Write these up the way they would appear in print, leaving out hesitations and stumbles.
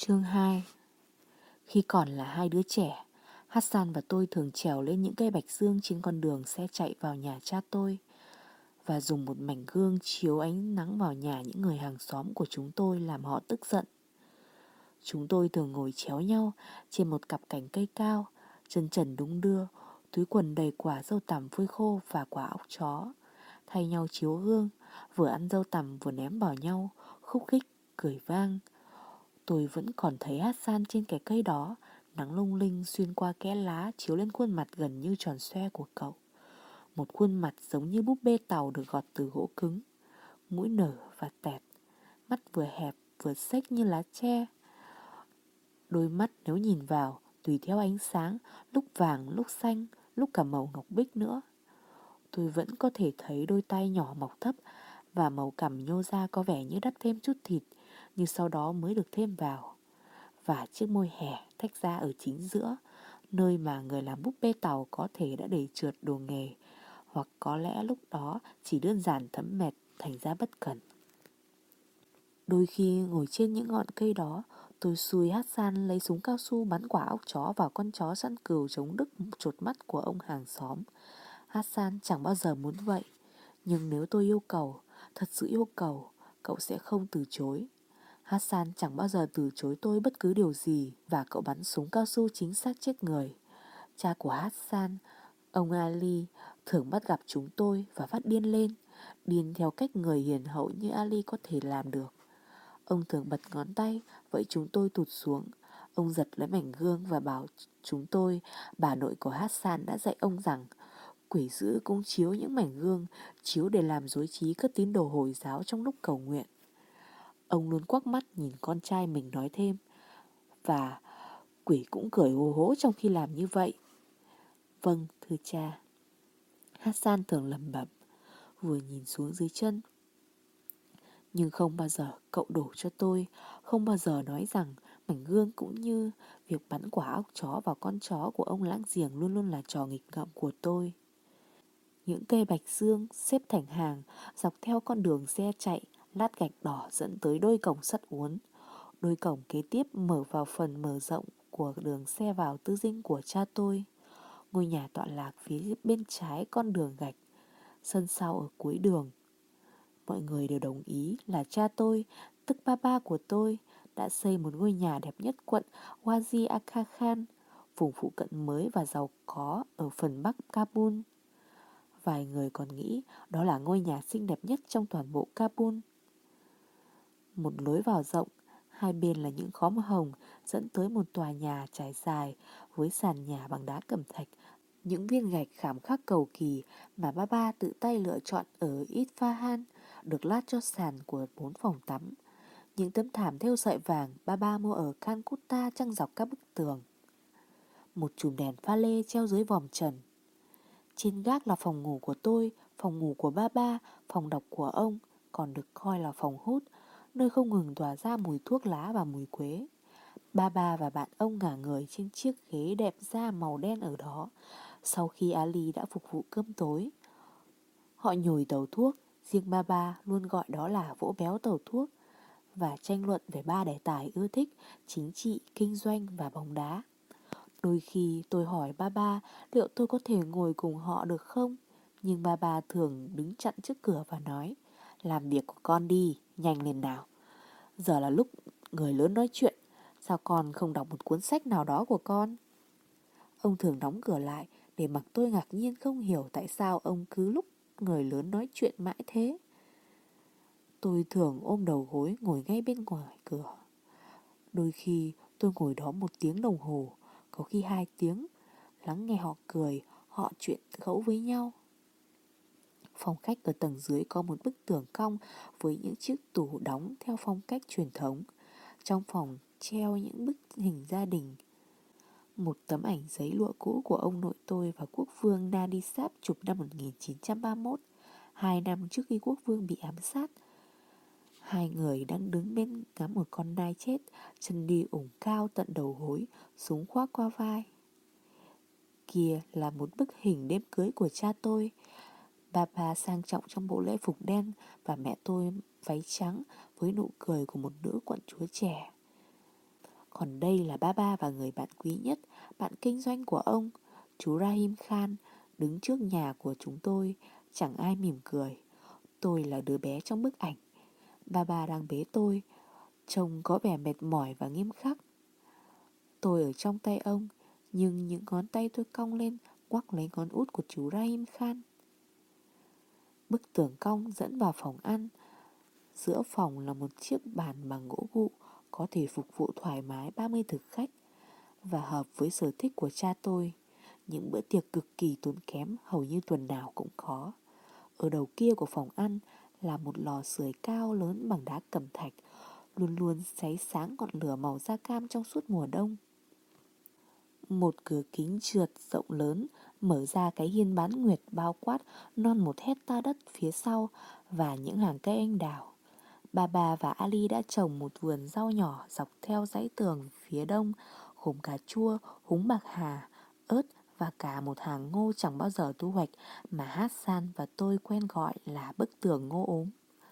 Chương 2. Khi còn là hai đứa trẻ, Hassan và tôi thường trèo lên những cây bạch dương trên con đường xe chạy vào nhà cha tôi và dùng một mảnh gương chiếu ánh nắng vào nhà những người hàng xóm của chúng tôi làm họ tức giận. Chúng tôi thường ngồi chéo nhau trên một cặp cành cây cao, chân trần đung đưa, túi quần đầy quả dâu tằm phơi khô và quả óc chó, thay nhau chiếu gương, vừa ăn dâu tằm vừa ném vào nhau, khúc khích, cười vang. Tôi vẫn còn thấy Hassan trên cái cây đó, nắng lung linh xuyên qua kẽ lá chiếu lên khuôn mặt gần như tròn xoe của cậu. Một khuôn mặt giống như búp bê tàu được gọt từ gỗ cứng, mũi nở và tẹt, mắt vừa hẹp vừa xếch như lá tre. Đôi mắt nếu nhìn vào, tùy theo ánh sáng, lúc vàng, lúc xanh, lúc cả màu ngọc bích nữa. Tôi vẫn có thể thấy đôi tay nhỏ mọc thấp và màu cằm nhô ra có vẻ như đắp thêm chút thịt, nhưng sau đó mới được thêm vào. Và chiếc môi hẻ tách ra ở chính giữa, nơi mà người làm búp bê tàu có thể đã để trượt đồ nghề, hoặc có lẽ lúc đó chỉ đơn giản thấm mệt thành ra bất cẩn. Đôi khi ngồi trên những ngọn cây đó, tôi xui Hassan lấy súng cao su bắn quả óc chó vào con chó săn cừu chống đực chột mắt của ông hàng xóm. Hassan chẳng bao giờ muốn vậy, nhưng nếu tôi yêu cầu, thật sự yêu cầu, cậu sẽ không từ chối. Hassan chẳng bao giờ từ chối tôi bất cứ điều gì và cậu bắn súng cao su chính xác chết người. Cha của Hassan, ông Ali, thường bắt gặp chúng tôi và phát điên lên, điên theo cách người hiền hậu như Ali có thể làm được. Ông thường bật ngón tay, vẫy chúng tôi tụt xuống. Ông giật lấy mảnh gương và bảo chúng tôi bà nội của Hassan đã dạy ông rằng quỷ dữ cũng chiếu những mảnh gương, chiếu để làm rối trí các tín đồ Hồi giáo trong lúc cầu nguyện. Ông luôn quắc mắt nhìn con trai mình nói thêm, và quỷ cũng cười hô hố trong khi làm như vậy. Vâng, thưa cha. Hassan thường lẩm bẩm, vừa nhìn xuống dưới chân. Nhưng không bao giờ cậu đổ cho tôi, không bao giờ nói rằng mảnh gương cũng như việc bắn quả óc chó vào con chó của ông láng giềng luôn luôn là trò nghịch ngợm của tôi. Những cây bạch dương xếp thành hàng dọc theo con đường xe chạy, lát gạch đỏ dẫn tới đôi cổng sắt uốn. Đôi cổng kế tiếp mở vào phần mở rộng của đường xe vào tư dinh của cha tôi. Ngôi nhà tọa lạc phía bên trái con đường gạch, sân sau ở cuối đường. Mọi người đều đồng ý là cha tôi, tức ba của tôi, đã xây một ngôi nhà đẹp nhất quận Wadi Akha Khan, vùng phụ cận mới và giàu có ở phần bắc Kabul. Vài người còn nghĩ đó là ngôi nhà xinh đẹp nhất trong toàn bộ Kabul. Một lối vào rộng, hai bên là những khóm hồng dẫn tới một tòa nhà trải dài với sàn nhà bằng đá cẩm thạch, những viên gạch khảm khắc cầu kỳ mà ba tự tay lựa chọn ở Isfahan, được lát cho sàn của 4 phòng tắm. Những tấm thảm thêu sợi vàng ba mua ở Calcutta trăng dọc các bức tường. Một chùm đèn pha lê treo dưới vòm trần. Trên gác là phòng ngủ của tôi, phòng ngủ của ba, phòng đọc của ông, còn được coi là phòng hút, nơi không ngừng tỏa ra mùi thuốc lá và mùi quế. Ba và bạn ông ngả người trên chiếc ghế đẹp da màu đen ở đó, sau khi Ali đã phục vụ cơm tối. Họ nhồi tàu thuốc, riêng ba luôn gọi đó là vỗ béo tàu thuốc, và tranh luận về ba đề tài ưa thích: chính trị, kinh doanh và bóng đá. Đôi khi tôi hỏi ba liệu tôi có thể ngồi cùng họ được không, nhưng ba thường đứng chặn trước cửa và nói, làm việc của con đi, nhanh lên nào. Giờ là lúc người lớn nói chuyện, sao con không đọc một cuốn sách nào đó của con? Ông thường đóng cửa lại để mặc tôi ngạc nhiên không hiểu tại sao ông cứ lúc người lớn nói chuyện mãi thế. Tôi thường ôm đầu gối ngồi ngay bên ngoài cửa. Đôi khi tôi ngồi đó 1 tiếng đồng hồ, có khi 2 tiếng, lắng nghe họ cười, họ chuyện khẩu với nhau. Phòng khách ở tầng dưới có một bức tường cong với những chiếc tủ đóng theo phong cách truyền thống. Trong phòng treo những bức hình gia đình. Một tấm ảnh giấy lụa cũ của ông nội tôi và quốc vương Nadisab chụp năm 1931, 2 năm trước khi quốc vương bị ám sát. Hai người đang đứng bên ngắm một con nai chết, chân đi ủng cao tận đầu gối, súng khoác qua vai. Kia là một bức hình đêm cưới của cha tôi. Bà sang trọng trong bộ lễ phục đen và mẹ tôi váy trắng với nụ cười của một nữ quận chúa trẻ. Còn đây là Baba và người bạn quý nhất, bạn kinh doanh của ông, chú Rahim Khan, đứng trước nhà của chúng tôi. Chẳng ai mỉm cười. Tôi là đứa bé trong bức ảnh. Baba đang bế tôi, trông có vẻ mệt mỏi và nghiêm khắc. Tôi ở trong tay ông, nhưng những ngón tay tôi cong lên quắc lấy ngón út của chú Rahim Khan. Bức tường cong dẫn vào phòng ăn. Giữa phòng là một chiếc bàn bằng gỗ gụ, có thể phục vụ thoải mái 30 thực khách, và hợp với sở thích của cha tôi. Những bữa tiệc cực kỳ tốn kém hầu như tuần nào cũng có. Ở đầu kia của phòng ăn là một lò sưởi cao lớn bằng đá cẩm thạch, luôn luôn cháy sáng ngọn lửa màu da cam trong suốt mùa đông. Một cửa kính trượt rộng lớn mở ra cái hiên bán nguyệt bao quát non 1 hecta đất phía sau và những hàng cây anh đào. Bà và Ali đã trồng một vườn rau nhỏ dọc theo dãy tường phía đông, gồm cà chua, húng bạc hà, ớt và cả một hàng ngô chẳng bao giờ thu hoạch mà Hassan và tôi quen gọi là bức tường ngô ốm.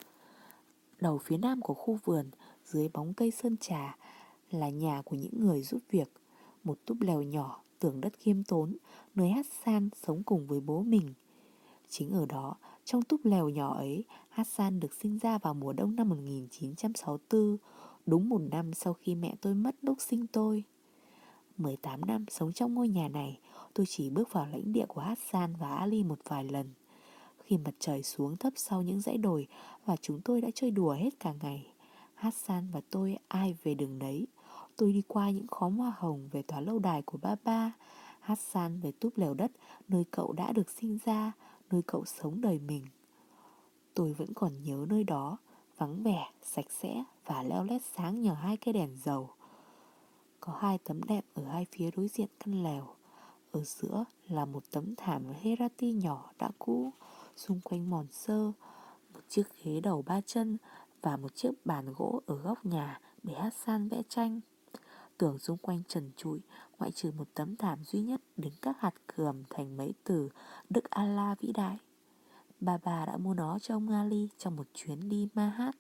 Đầu phía nam của khu vườn, dưới bóng cây sơn trà, là nhà của những người giúp việc. Một túp lều nhỏ, tường đất khiêm tốn, nơi Hassan sống cùng với bố mình. Chính ở đó, trong túp lều nhỏ ấy, Hassan được sinh ra vào mùa đông năm 1964, đúng 1 năm sau khi mẹ tôi mất lúc sinh tôi. 18 năm sống trong ngôi nhà này, tôi chỉ bước vào lãnh địa của Hassan và Ali một vài lần. Khi mặt trời xuống thấp sau những dãy đồi và chúng tôi đã chơi đùa hết cả ngày, Hassan và tôi ai về đường đấy. Tôi đi qua những khóm hoa hồng về tòa lâu đài của Baba, Hassan về túp lều đất nơi cậu đã được sinh ra, nơi cậu sống đời mình. Tôi vẫn còn nhớ nơi đó, vắng vẻ, sạch sẽ và leo lét sáng nhờ 2 cây đèn dầu. Có 2 tấm đệm ở hai phía đối diện căn lều. Ở giữa là một tấm thảm Herati nhỏ đã cũ, xung quanh mòn xơ, một chiếc ghế đầu 3 chân và một chiếc bàn gỗ ở góc nhà để Hassan vẽ tranh. Tường xung quanh trần trụi, ngoại trừ một tấm thảm duy nhất đính các hạt cườm thành mấy từ Đức Allah vĩ đại. Bà đã mua nó cho ông Ali trong một chuyến đi Mahat.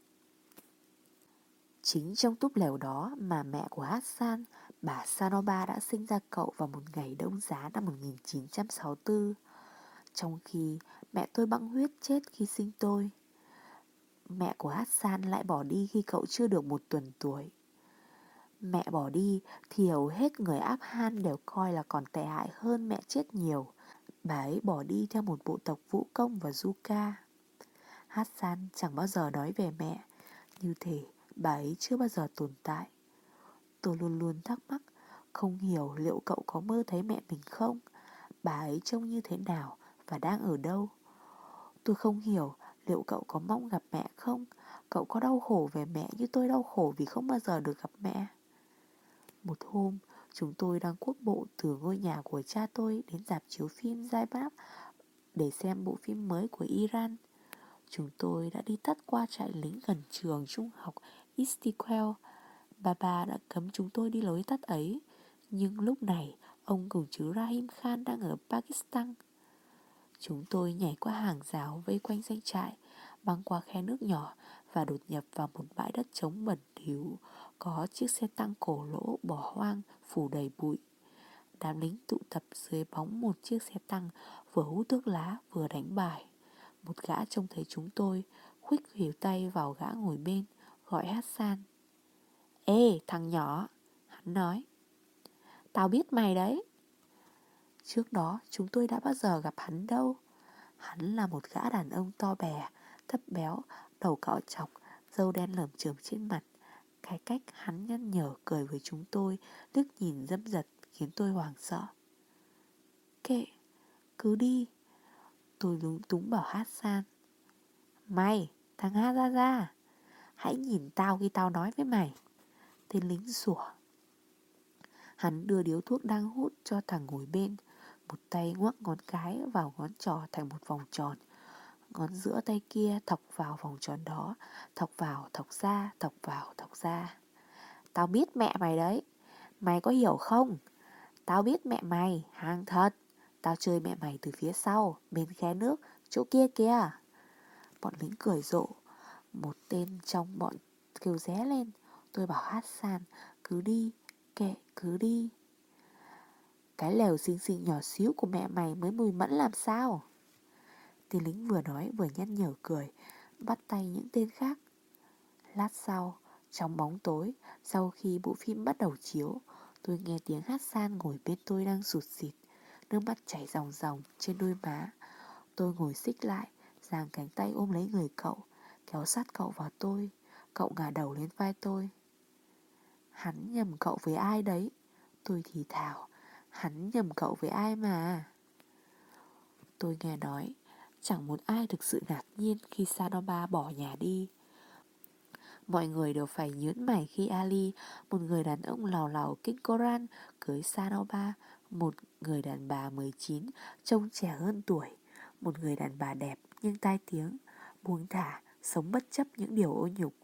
Chính trong túp lều đó mà mẹ của Hassan, bà Sanoba, đã sinh ra cậu vào một ngày đông giá năm 1964. Trong khi mẹ tôi băng huyết chết khi sinh tôi, mẹ của Hassan lại bỏ đi khi cậu chưa được 1 tuần tuổi. Mẹ bỏ đi thì hầu hết người Afghan đều coi là còn tệ hại hơn mẹ chết nhiều. Bà ấy bỏ đi theo một bộ tộc vũ công và du ca. Hassan chẳng bao giờ nói về mẹ, như thể bà ấy chưa bao giờ tồn tại. Tôi luôn luôn thắc mắc, không hiểu liệu cậu có mơ thấy mẹ mình không? Bà ấy trông như thế nào và đang ở đâu? Tôi không hiểu liệu cậu có mong gặp mẹ không? Cậu có đau khổ về mẹ như tôi đau khổ vì không bao giờ được gặp mẹ? Một hôm, chúng tôi đang cuốc bộ từ ngôi nhà của cha tôi đến rạp chiếu phim Zainab để xem bộ phim mới của Iran. Chúng tôi đã đi tắt qua trại lính gần trường trung học Istiqlal. Baba đã cấm chúng tôi đi lối tắt ấy, nhưng lúc này ông cùng chú Rahim Khan đang ở Pakistan. Chúng tôi nhảy qua hàng rào vây quanh doanh trại, băng qua khe nước nhỏ và đột nhập vào một bãi đất trống bẩn thỉu, có chiếc xe tăng cổ lỗ bỏ hoang phủ đầy bụi. Đám lính tụ tập dưới bóng một chiếc xe tăng, vừa hút thuốc lá vừa đánh bài. Một gã trông thấy chúng tôi, khuỵch khuỷu tay vào gã ngồi bên, gọi Hassan. Ê thằng nhỏ, hắn nói, tao biết mày đấy. Trước đó chúng tôi đã bao giờ gặp hắn đâu. Hắn là một gã đàn ông to bè, thấp béo, đầu cạo trọc, râu đen lởm chởm trên mặt. Cái cách hắn nhăn nhở cười với chúng tôi, liếc nhìn dâm dật khiến tôi hoảng sợ. Kệ, cứ đi. Tôi lúng túng bảo Hassan. Mày, thằng Hazaza, hãy nhìn tao khi tao nói với mày. Tên lính sủa. Hắn đưa điếu thuốc đang hút cho thằng ngồi bên. Một tay ngoắc ngón cái vào ngón trỏ thành một vòng tròn. Ngón giữa tay kia thọc vào vòng tròn đó, thọc vào, thọc ra, thọc vào, thọc ra. Tao biết mẹ mày đấy. Mày có hiểu không? Tao biết mẹ mày, hàng thật. Tao chơi mẹ mày từ phía sau, bên khe nước, chỗ kia kìa. Bọn lính cười rộ. Một tên trong bọn kêu ré lên. Tôi bảo Hassan, cứ đi, Kệ, cứ đi. Cái lều xinh xinh nhỏ xíu của mẹ mày mới mùi mẫn làm sao? Tên lính vừa nói vừa nhăn nhở cười, bắt tay những tên khác. Lát sau, trong bóng tối, sau khi bộ phim bắt đầu chiếu, tôi nghe tiếng Hassan ngồi bên tôi đang sụt sịt, nước mắt chảy ròng ròng trên đôi má. Tôi ngồi xích lại, giang cánh tay ôm lấy người cậu, kéo sát cậu vào tôi. Cậu ngả đầu lên vai tôi. Hắn nhầm cậu với ai đấy? Tôi thì thào. Hắn nhầm cậu với ai mà? Tôi nghe nói, chẳng một ai thực sự ngạc nhiên khi Sanoba bỏ nhà đi. Mọi người đều phải nhớn mày khi Ali, một người đàn ông lào lào kinh Koran, cưới Sanoba, một người đàn bà 19, trông trẻ hơn tuổi, một người đàn bà đẹp nhưng tai tiếng, buông thả, sống bất chấp những điều ô nhục.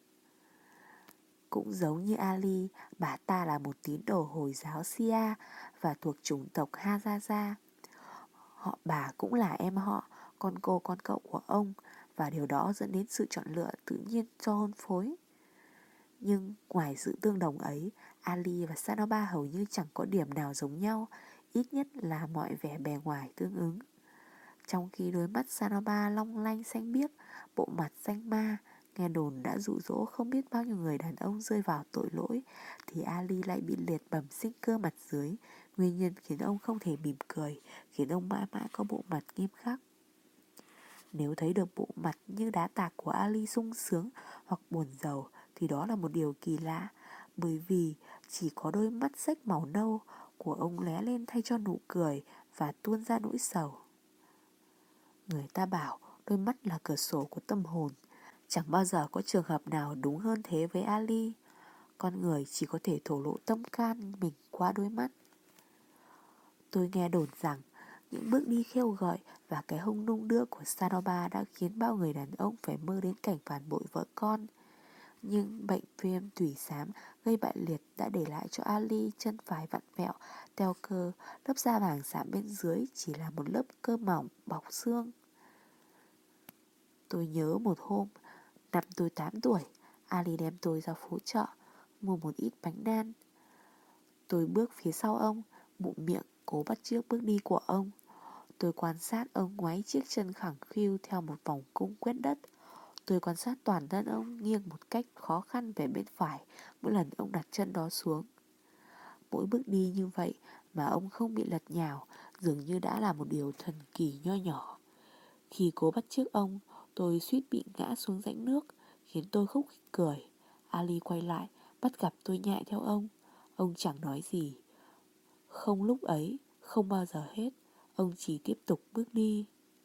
Cũng giống như Ali, bà ta là một tín đồ Hồi giáo Shia và thuộc chủng tộc Hazaza. Bà cũng là em họ, con cô con cậu của ông, và điều đó dẫn đến sự chọn lựa tự nhiên cho hôn phối. Nhưng ngoài sự tương đồng ấy, Ali và Sanoba hầu như chẳng có điểm nào giống nhau, ít nhất là mọi vẻ bề ngoài tương ứng. Trong khi đôi mắt Sanoba long lanh xanh biếc, bộ mặt xanh ma, nghe đồn đã dụ dỗ không biết bao nhiêu người đàn ông rơi vào tội lỗi, thì Ali lại bị liệt bẩm sinh cơ mặt dưới, nguyên nhân khiến ông không thể mỉm cười, khiến ông mãi mãi có bộ mặt nghiêm khắc. Nếu thấy được bộ mặt như đá tạc của Ali sung sướng hoặc buồn rầu thì đó là một điều kỳ lạ, bởi vì chỉ có đôi mắt xếch màu nâu của ông lóe lên thay cho nụ cười và tuôn ra nỗi sầu. Người ta bảo đôi mắt là cửa sổ của tâm hồn. Chẳng bao giờ có trường hợp nào đúng hơn thế với Ali. Con người chỉ có thể thổ lộ tâm can mình qua đôi mắt. Tôi nghe đồn rằng những bước đi khêu gợi và cái hông đung đưa của Sanoba đã khiến bao người đàn ông phải mơ đến cảnh phản bội vợ con. Nhưng bệnh viêm tủy xám gây bại liệt đã để lại cho Ali chân phải vặn vẹo, teo cơ, lớp da vàng xám bên dưới chỉ là một lớp cơ mỏng bọc xương. Tôi nhớ một hôm, năm tôi 8 tuổi, Ali đem tôi ra phố chợ, mua một ít bánh đan. Tôi bước phía sau ông, bụng miệng cố bắt chước bước đi của ông. Tôi quan sát ông ngoáy chiếc chân khẳng khiu theo một vòng cung quét đất. Tôi quan sát toàn thân ông nghiêng một cách khó khăn về bên phải mỗi lần ông đặt chân đó xuống. Mỗi bước đi như vậy mà ông không bị lật nhào, dường như đã là một điều thần kỳ nho nhỏ. Khi cố bắt chước ông, tôi suýt bị ngã xuống rãnh nước, khiến tôi khúc khích cười. Ali quay lại, bắt gặp tôi nhại theo ông. Ông chẳng nói gì. Không lúc ấy, không bao giờ hết, ông chỉ tiếp tục bước đi.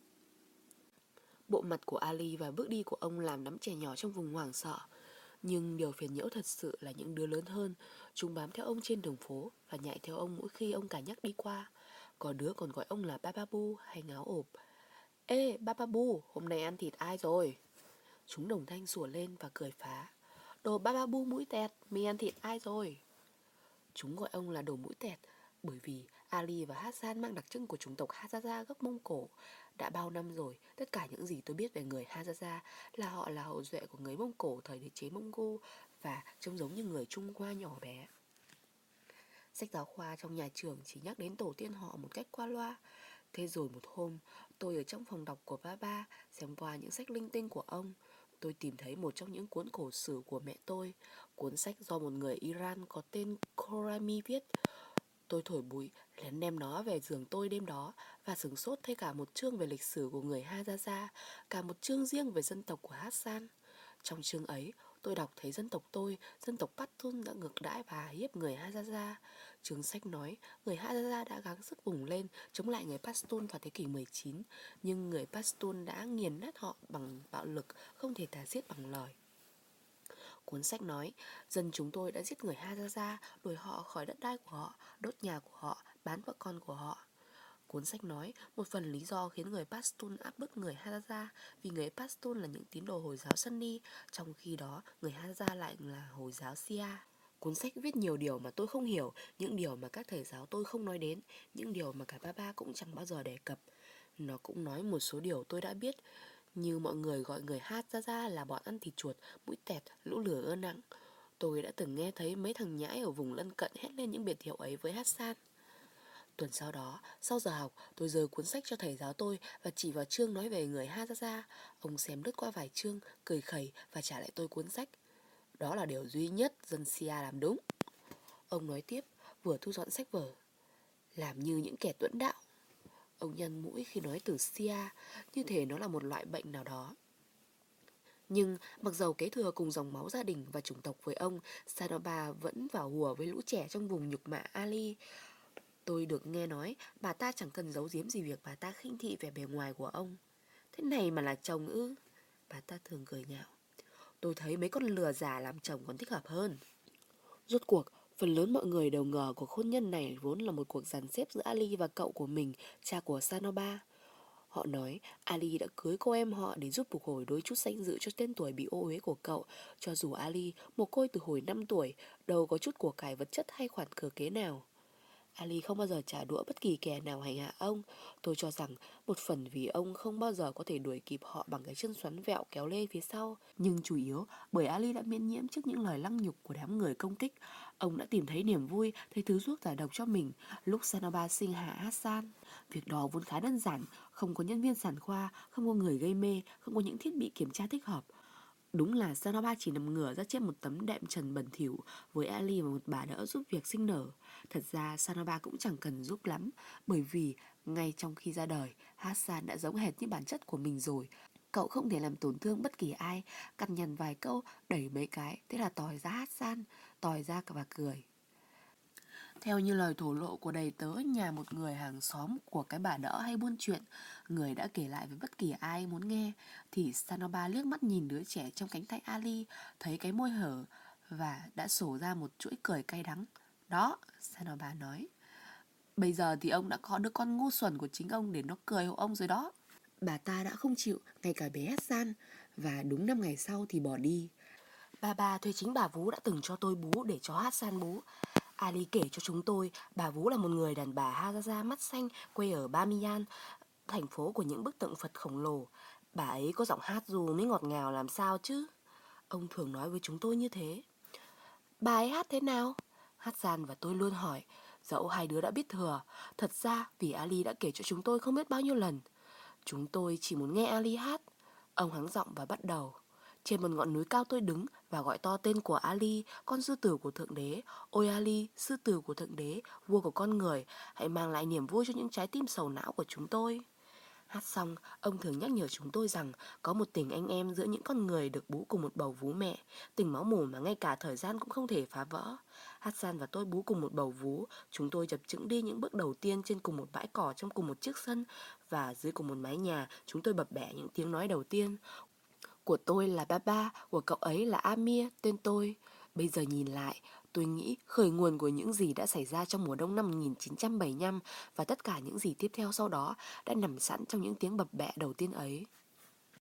Bộ mặt của Ali và bước đi của ông làm đám trẻ nhỏ trong vùng hoảng sợ. Nhưng điều phiền nhiễu thật sự là những đứa lớn hơn. Chúng bám theo ông trên đường phố và nhại theo ông mỗi khi ông cả nhắc đi qua. Có đứa còn gọi ông là Bababu hay ngáo ộp. Ê Bababu, hôm nay ăn thịt ai rồi? Chúng đồng thanh sủa lên và cười phá. Đồ Bababu mũi tẹt, mày ăn thịt ai rồi? Chúng gọi ông là đồ mũi tẹt bởi vì Ali và Hassan mang đặc trưng của chủng tộc Hazaza gốc Mông Cổ. Đã bao năm rồi, tất cả những gì tôi biết về người Hazaza là họ là hậu duệ của người Mông Cổ thời đế chế Mông Cô và trông giống như người Trung Hoa nhỏ bé. Sách giáo khoa trong nhà trường chỉ nhắc đến tổ tiên họ một cách qua loa. Thế rồi một hôm, tôi ở trong phòng đọc của Baba xem qua những sách linh tinh của ông. Tôi tìm thấy một trong những cuốn cổ sử của mẹ tôi, cuốn sách do một người Iran có tên Khorrami viết. Tôi thổi bụi, lén đem nó về giường tôi đêm đó và sửng sốt thấy cả một chương về lịch sử của người Hazaza, cả một chương riêng về dân tộc của Hassan. Trong chương ấy, tôi đọc thấy dân tộc tôi, dân tộc Pashtun đã ngược đãi và hiếp người Hazaza. Chương sách nói người Hazaza đã gắng sức vùng lên chống lại người Pashtun vào thế kỷ 19, nhưng người Pashtun đã nghiền nát họ bằng bạo lực, không thể tả xiết bằng lời. Cuốn sách nói, dân chúng tôi đã giết người Hazaza, đuổi họ khỏi đất đai của họ, đốt nhà của họ, bán vợ con của họ. Cuốn sách nói, một phần lý do khiến người Pashtun áp bức người Hazaza vì người Pashtun là những tín đồ Hồi giáo Sunni, trong khi đó người Hazaza lại là Hồi giáo Shia. Cuốn sách viết nhiều điều mà tôi không hiểu, những điều mà các thầy giáo tôi không nói đến, những điều mà cả Baba cũng chẳng bao giờ đề cập. Nó cũng nói một số điều tôi đã biết, như mọi người gọi người Hazaza là bọn ăn thịt chuột, mũi tẹt, lũ lửa ưa nặng. Tôi đã từng nghe thấy mấy thằng nhãi ở vùng lân cận hét lên những biệt hiệu ấy với Hassan. Tuần sau đó, sau giờ học, tôi giơ cuốn sách cho thầy giáo tôi và chỉ vào chương nói về người Hazaza. Ông xem lướt qua vài chương, cười khẩy và trả lại tôi cuốn sách. Đó là điều duy nhất dân Sia làm đúng. Ông nói tiếp, vừa thu dọn sách vở. Làm như những kẻ tuẫn đạo. Ông nhăn mũi khi nói từ Sia, như thể nó là một loại bệnh nào đó. Nhưng mặc dầu kế thừa cùng dòng máu gia đình và chủng tộc với ông, Sanoba vẫn vào hùa với lũ trẻ trong vùng nhục mạ Ali. Tôi được nghe nói bà ta chẳng cần giấu giếm gì việc bà ta khinh thị vẻ bề ngoài của ông. Thế này mà là chồng ư? Bà ta thường cười nhạo. Tôi thấy mấy con lừa giả làm chồng còn thích hợp hơn. Rốt cuộc, phần lớn mọi người đều ngờ cuộc hôn nhân này vốn là một cuộc dàn xếp giữa Ali và cậu của mình, cha của Sanoba. Họ nói Ali đã cưới cô em họ để giúp phục hồi đôi chút danh dự cho tên tuổi bị ô uế của cậu, cho dù Ali mồ côi từ hồi 5 tuổi, đâu có chút của cải vật chất hay khoản thừa kế nào. Ali không bao giờ trả đũa bất kỳ kẻ nào hành hạ ông. Tôi cho rằng một phần vì ông không bao giờ có thể đuổi kịp họ bằng cái chân xoắn vẹo kéo lê phía sau. Nhưng chủ yếu bởi Ali đã miễn nhiễm trước những lời lăng nhục của đám người công kích. Ông đã tìm thấy niềm vui, thấy thứ thuốc giải độc cho mình lúc Sanoba sinh hạ Hassan. Việc đó vốn khá đơn giản, không có nhân viên sản khoa, không có người gây mê, không có những thiết bị kiểm tra thích hợp. Đúng là Sanoba chỉ nằm ngửa ra trên một tấm đệm trần bẩn thỉu với Ali và một bà đỡ giúp việc sinh nở. Thật ra Sanoba cũng chẳng cần giúp lắm, bởi vì ngay trong khi ra đời, Hassan đã giống hệt như bản chất của mình rồi. Cậu không thể làm tổn thương bất kỳ ai, cằn nhằn vài câu, đẩy mấy cái, thế là tỏi ra Hassan, tỏi ra và cười. Theo như lời thổ lộ của đầy tớ nhà một người hàng xóm của cái bà đỡ hay buôn chuyện, người đã kể lại với bất kỳ ai muốn nghe, thì Sanoba liếc mắt nhìn đứa trẻ trong cánh tay Ali, thấy cái môi hở và đã sổ ra một chuỗi cười cay đắng. Đó, Sanoba nói, bây giờ thì ông đã có đứa con ngu xuẩn của chính ông để nó cười hộ ông rồi đó. Bà ta đã không chịu ngay cả bé Hassan, và đúng 5 ngày sau thì bỏ đi. Bà thuê chính bà Vú đã từng cho tôi bú để cho Hassan bú. Ali kể cho chúng tôi bà Vú là một người đàn bà Hazaza mắt xanh quê ở Bamiyan, thành phố của những bức tượng Phật khổng lồ. Bà ấy có giọng hát dù mới ngọt ngào làm sao chứ. Ông thường nói với chúng tôi như thế. Bà ấy hát thế nào? Hassan và tôi luôn hỏi, dẫu hai đứa đã biết thừa. Thật ra vì Ali đã kể cho chúng tôi không biết bao nhiêu lần. Chúng tôi chỉ muốn nghe Ali hát. Ông hắng giọng và bắt đầu. Trên một ngọn núi cao tôi đứng và gọi to tên của Ali, con sư tử của Thượng Đế. Ôi Ali, sư tử của Thượng Đế, vua của con người, hãy mang lại niềm vui cho những trái tim sầu não của chúng tôi. Hát xong, ông thường nhắc nhở chúng tôi rằng có một tình anh em giữa những con người được bú cùng một bầu vú mẹ, tình máu mủ mà ngay cả thời gian cũng không thể phá vỡ. Hassan và tôi bú cùng một bầu vú, chúng tôi chập chững đi những bước đầu tiên trên cùng một bãi cỏ trong cùng một chiếc sân, và dưới cùng một mái nhà, chúng tôi bập bẹ những tiếng nói đầu tiên. Của tôi là Baba, của cậu ấy là Amir, tên tôi. Bây giờ nhìn lại, tôi nghĩ khởi nguồn của những gì đã xảy ra trong mùa đông năm 1975 và tất cả những gì tiếp theo sau đó đã nằm sẵn trong những tiếng bập bẹ đầu tiên ấy.